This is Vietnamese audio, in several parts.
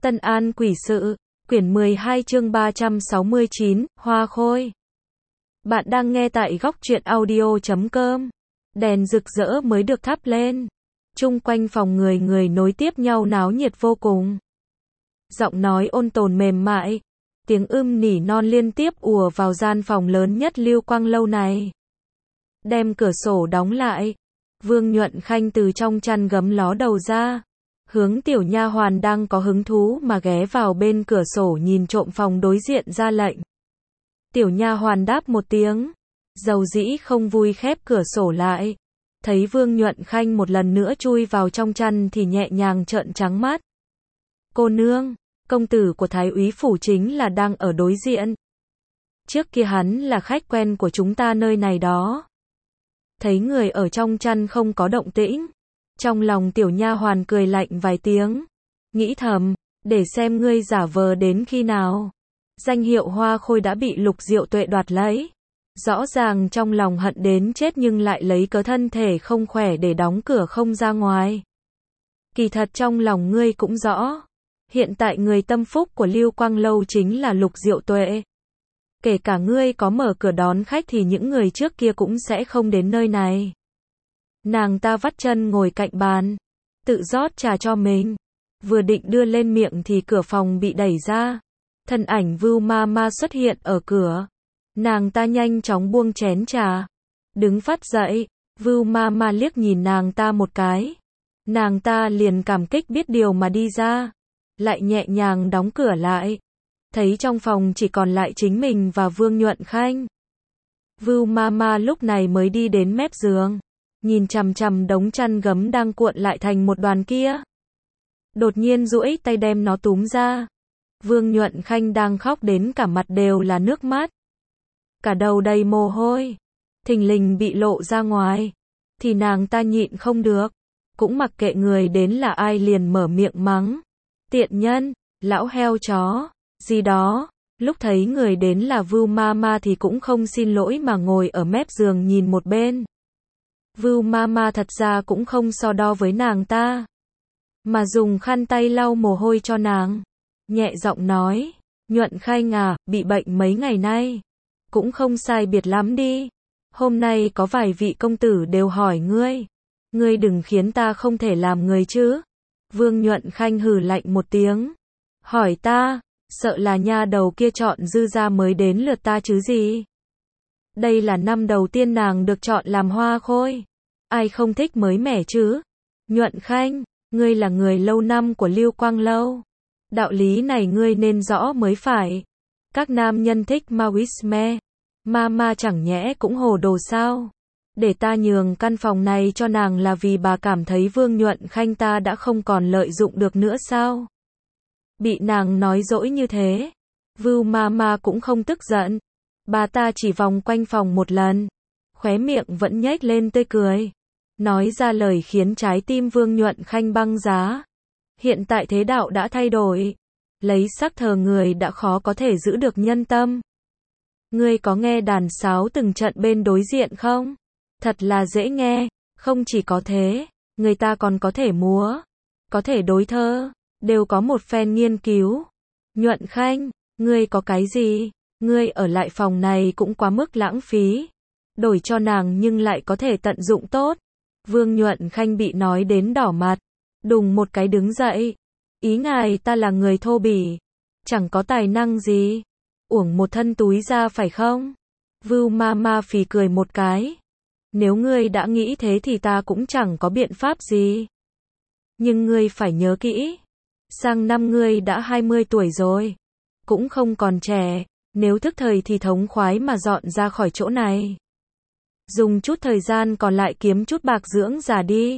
Tân An Quỷ Sự, quyển 12 chương 369, Hoa Khôi. Bạn đang nghe tại góc truyện audio.com. Đèn rực rỡ mới được thắp lên. Chung quanh phòng người người nối tiếp nhau náo nhiệt vô cùng. Giọng nói ôn tồn mềm mại. Tiếng nỉ non liên tiếp ùa vào gian phòng lớn nhất Lưu Quang lâu này. Đem cửa sổ đóng lại. Vương Nhuận Khanh từ trong chăn gấm ló đầu ra. Hướng tiểu nha hoàn đang có hứng thú mà ghé vào bên cửa sổ nhìn trộm phòng đối diện ra lệnh. Tiểu nha hoàn đáp một tiếng, dầu dĩ không vui khép cửa sổ lại. Thấy Vương Nhuận Khanh một lần nữa chui vào trong chăn thì nhẹ nhàng trợn trắng mắt. Cô nương, công tử của Thái úy phủ chính là đang ở đối diện. Trước kia hắn là khách quen của chúng ta nơi này đó. Thấy người ở trong chăn không có động tĩnh. Trong lòng tiểu nha hoàn cười lạnh vài tiếng, nghĩ thầm, để xem ngươi giả vờ đến khi nào. Danh hiệu Hoa Khôi đã bị Lục Diệu Tuệ đoạt lấy. Rõ ràng trong lòng hận đến chết nhưng lại lấy cớ thân thể không khỏe để đóng cửa không ra ngoài. Kỳ thật trong lòng ngươi cũng rõ. Hiện tại người tâm phúc của Lưu Quang lâu chính là Lục Diệu Tuệ. Kể cả ngươi có mở cửa đón khách thì những người trước kia cũng sẽ không đến nơi này. Nàng ta vắt chân ngồi cạnh bàn, tự rót trà cho mình. Vừa định đưa lên miệng thì cửa phòng bị đẩy ra. Thân ảnh Vưu Ma Ma xuất hiện ở cửa. Nàng ta nhanh chóng buông chén trà, đứng phắt dậy. Vưu Ma Ma liếc nhìn nàng ta một cái. Nàng ta liền cảm kích biết điều mà đi ra, lại nhẹ nhàng đóng cửa lại. Thấy trong phòng chỉ còn lại chính mình và Vương Nhuận Khanh. Vưu Ma Ma lúc này mới đi đến mép giường, nhìn chằm chằm đống chăn gấm đang cuộn lại thành một đoàn kia. Đột nhiên duỗi tay đem nó túm ra. Vương Nhuận Khanh đang khóc đến cả mặt đều là nước mắt. Cả đầu đầy mồ hôi. Thình lình bị lộ ra ngoài. Thì nàng ta nhịn không được. Cũng mặc kệ người đến là ai liền mở miệng mắng. Tiện nhân, lão heo chó, gì đó. Lúc thấy người đến là Vưu Ma Ma thì cũng không xin lỗi mà ngồi ở mép giường nhìn một bên. Vưu Ma Ma thật ra cũng không so đo với nàng ta, mà dùng khăn tay lau mồ hôi cho nàng. Nhẹ giọng nói, Nhuận Khanh à, bị bệnh mấy ngày nay. Cũng không sai biệt lắm đi. Hôm nay có vài vị công tử đều hỏi ngươi. Ngươi đừng khiến ta không thể làm người chứ. Vương Nhuận Khanh hừ lạnh một tiếng. Hỏi ta, sợ là nha đầu kia chọn dư ra mới đến lượt ta chứ gì. Đây là năm đầu tiên nàng được chọn làm Hoa Khôi. Ai không thích mới mẻ chứ? Nhuận Khanh, ngươi là người lâu năm của Lưu Quang lâu. Đạo lý này ngươi nên rõ mới phải. Các nam nhân thích Mawisme. Ma chẳng nhẽ cũng hồ đồ sao? Để ta nhường căn phòng này cho nàng là vì bà cảm thấy Vương Nhuận Khanh ta đã không còn lợi dụng được nữa sao? Bị nàng nói dỗi như thế, Vưu Ma cũng không tức giận. Bà ta chỉ vòng quanh phòng một lần, khóe miệng vẫn nhếch lên tươi cười, nói ra lời khiến trái tim Vương Nhuận Khanh băng giá. Hiện tại thế đạo đã thay đổi, lấy sắc thờ người đã khó có thể giữ được nhân tâm. Ngươi có nghe đàn sáo từng trận bên đối diện không? Thật là dễ nghe, không chỉ có thế, người ta còn có thể múa, có thể đối thơ, đều có một phen nghiên cứu. Nhuận Khanh, ngươi có cái gì? Ngươi ở lại phòng này cũng quá mức lãng phí. Đổi cho nàng nhưng lại có thể tận dụng tốt. Vương Nhuận Khanh bị nói đến đỏ mặt, đùng một cái đứng dậy. Ý ngài ta là người thô bỉ, chẳng có tài năng gì, uổng một thân túi ra phải không? Vưu Ma phì cười một cái. Nếu ngươi đã nghĩ thế thì ta cũng chẳng có biện pháp gì. Nhưng ngươi phải nhớ kỹ, sang năm ngươi đã 20 tuổi rồi, cũng không còn trẻ. Nếu thức thời thì thống khoái mà dọn ra khỏi chỗ này. Dùng chút thời gian còn lại kiếm chút bạc dưỡng già đi.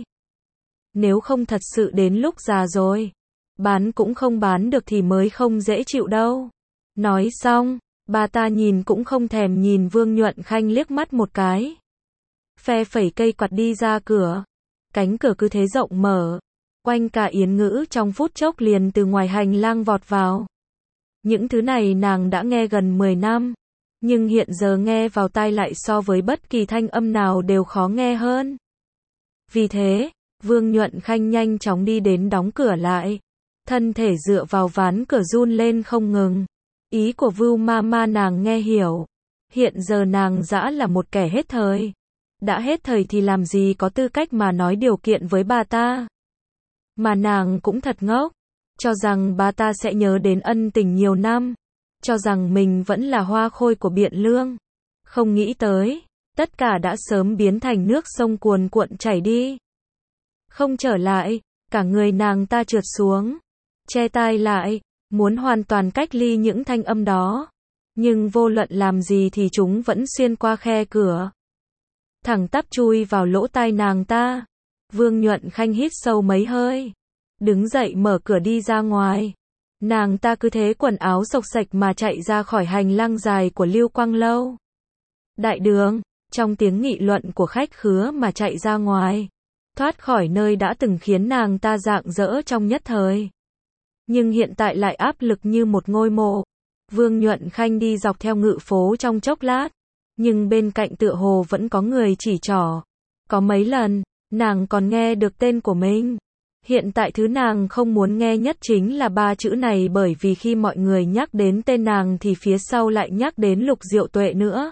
Nếu không thật sự đến lúc già rồi, bán cũng không bán được thì mới không dễ chịu đâu. Nói xong, bà ta nhìn cũng không thèm nhìn Vương Nhuận Khanh liếc mắt một cái. Phe phẩy cây quạt đi ra cửa. Cánh cửa cứ thế rộng mở. Quanh cả Yến Ngữ trong phút chốc liền từ ngoài hành lang vọt vào. Những thứ này nàng đã nghe gần 10 năm, nhưng hiện giờ nghe vào tai lại so với bất kỳ thanh âm nào đều khó nghe hơn. Vì thế, Vương Nhuận Khanh nhanh chóng đi đến đóng cửa lại. thân thể dựa vào ván cửa run lên không ngừng. Ý của Vưu Mama nàng nghe hiểu. Hiện giờ nàng dã là một kẻ hết thời. Đã hết thời thì làm gì có tư cách mà nói điều kiện với bà ta. Mà nàng cũng thật ngốc. Cho rằng bà ta sẽ nhớ đến ân tình nhiều năm. Cho rằng mình vẫn là hoa khôi của Biện Lương. Không nghĩ tới, tất cả đã sớm biến thành nước sông cuồn cuộn chảy đi. Không trở lại, cả người nàng ta trượt xuống. Che tai lại, muốn hoàn toàn cách ly những thanh âm đó. Nhưng vô luận làm gì thì chúng vẫn xuyên qua khe cửa. Thẳng tắp chui vào lỗ tai nàng ta. Vương Nhuận Khanh hít sâu mấy hơi. Đứng dậy mở cửa đi ra ngoài. Nàng ta cứ thế quần áo xộc xệch mà chạy ra khỏi hành lang dài của Lưu Quang Lâu. Đại đường, trong tiếng nghị luận của khách khứa mà chạy ra ngoài. Thoát khỏi nơi đã từng khiến nàng ta rạng rỡ trong nhất thời. Nhưng hiện tại lại áp lực như một ngôi mộ. Vương Nhuận Khanh đi dọc theo ngự phố trong chốc lát. Nhưng bên cạnh tựa hồ vẫn có người chỉ trỏ. Có mấy lần, nàng còn nghe được tên của mình. Hiện tại thứ nàng không muốn nghe nhất chính là ba chữ này, bởi vì khi mọi người nhắc đến tên nàng thì phía sau lại nhắc đến Lục Diệu Tuệ nữa.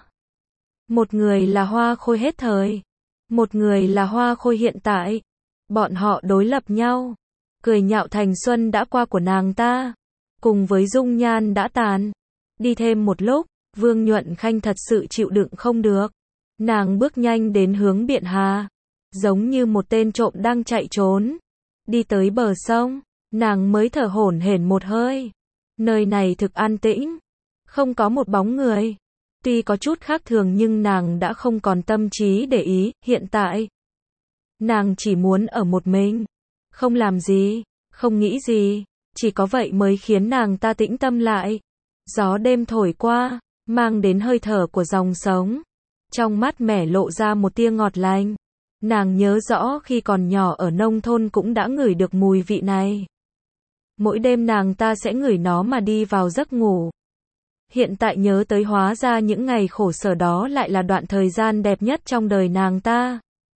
Một người là hoa khôi hết thời. Một người là hoa khôi hiện tại. Bọn họ đối lập nhau. Cười nhạo thành xuân đã qua của nàng ta. Cùng với dung nhan đã tàn. Đi thêm một lúc, Vương Nhuận Khanh thật sự chịu đựng không được. Nàng bước nhanh đến hướng Biện Hà. Giống như một tên trộm đang chạy trốn. Đi tới bờ sông, nàng mới thở hổn hển một hơi. Nơi này thực an tĩnh. Không có một bóng người. Tuy có chút khác thường nhưng nàng đã không còn tâm trí để ý. Hiện tại, nàng chỉ muốn ở một mình. Không làm gì, không nghĩ gì. Chỉ có vậy mới khiến nàng ta tĩnh tâm lại. Gió đêm thổi qua, mang đến hơi thở của dòng sống. Trong mắt mẻ lộ ra một tia ngọt lành. Nàng nhớ rõ khi còn nhỏ ở nông thôn cũng đã ngửi được mùi vị này. Mỗi đêm nàng ta sẽ ngửi nó mà đi vào giấc ngủ. Hiện tại nhớ tới hóa ra những ngày khổ sở đó lại là đoạn thời gian đẹp nhất trong đời nàng ta.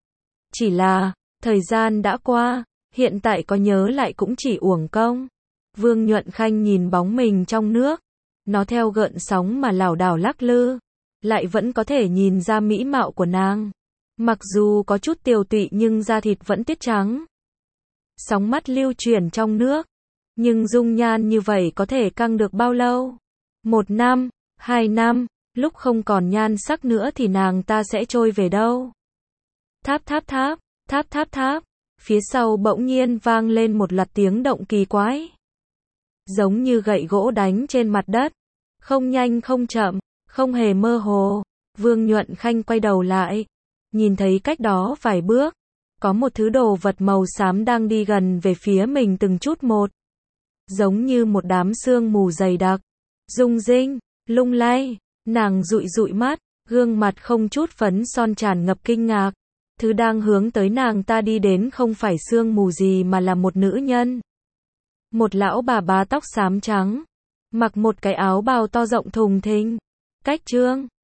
Chỉ là, thời gian đã qua, hiện tại có nhớ lại cũng chỉ uổng công. Vương Nhuận Khanh nhìn bóng mình trong nước. Nó theo gợn sóng mà lảo đảo lắc lư. Lại vẫn có thể nhìn ra mỹ mạo của nàng. Mặc dù có chút tiều tụy nhưng da thịt vẫn tiết trắng. Sóng mắt lưu chuyển trong nước. Nhưng dung nhan như vậy có thể căng được bao lâu? 1 năm, 2 năm, lúc không còn nhan sắc nữa thì nàng ta sẽ trôi về đâu? Tháp tháp tháp, tháp tháp tháp. Phía sau bỗng nhiên vang lên một loạt tiếng động kỳ quái. Giống như gậy gỗ đánh trên mặt đất. Không nhanh không chậm, không hề mơ hồ. Vương Nhuận Khanh quay đầu lại. Nhìn thấy cách đó vài bước. Có một thứ đồ vật màu xám đang đi gần về phía mình từng chút một. Giống như một đám sương mù dày đặc. Rung rinh, lung lay. Nàng dụi dụi mắt. Gương mặt không chút phấn son tràn ngập kinh ngạc. Thứ đang hướng tới nàng ta đi đến không phải sương mù gì mà là một nữ nhân. Một lão bà bá tóc xám trắng. Mặc một cái áo bào to rộng thùng thình. Cách trương.